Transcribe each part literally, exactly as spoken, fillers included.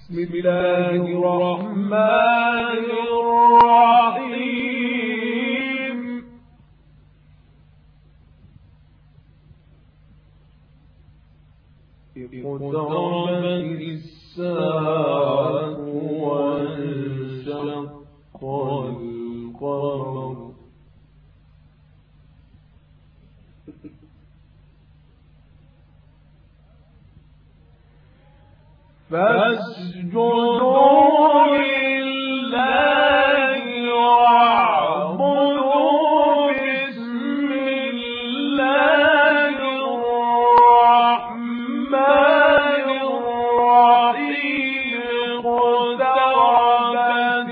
بسم الله الرحمن الرحيم اقتربت الساعة وانشق القمر فاسجدوا لله واعبدوا بسم الله الرحمن الرحيم اقتربت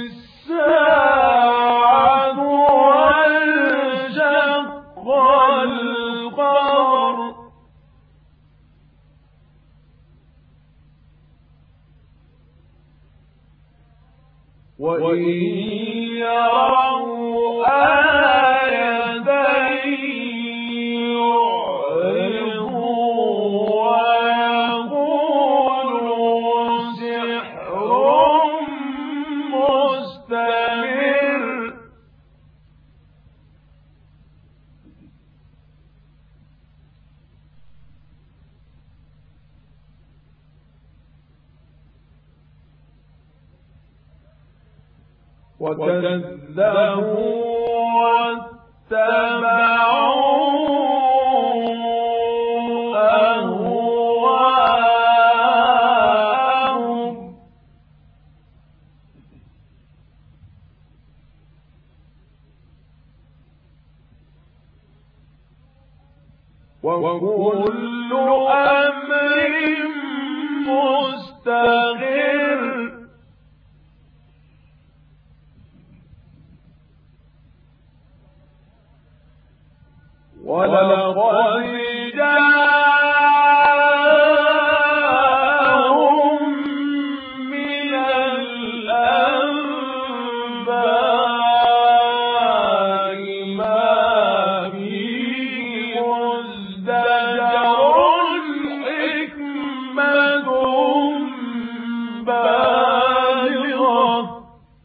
الساعة وانشق القمر وإن يروا آية يعرضوا ويقولوا سحر مستمر وكذبوا واتبعوا أهواءهم وكل أمر مستقر ولقد جاءهم من الأنباء ما فيه مزدجر حكمة بالغة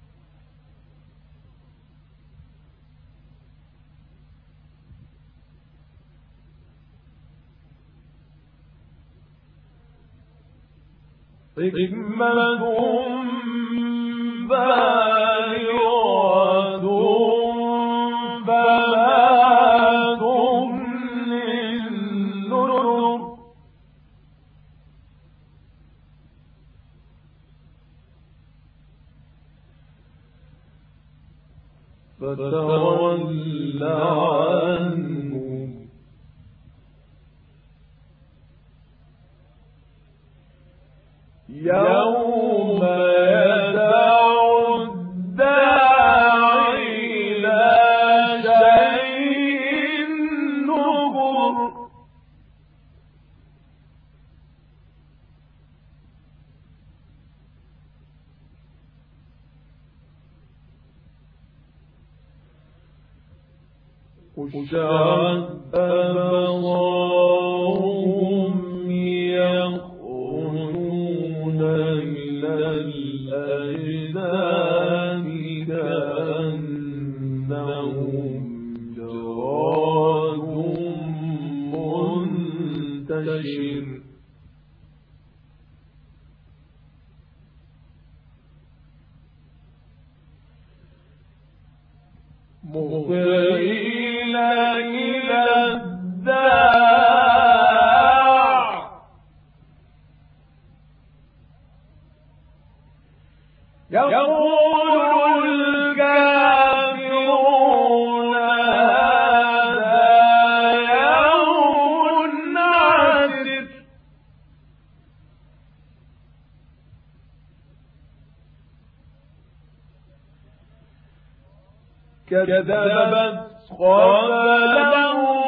حكمة بالغة فما تغني النذر فتول عنهم يوم يدعو الداعي إلى شيء نكر خشعت أبصارهم يخرجون إلى الأجداث كأنهم جراد منتشر مهطعين إلى الداع يقول الكافرون هذا يوم عسر كذبت قبلهم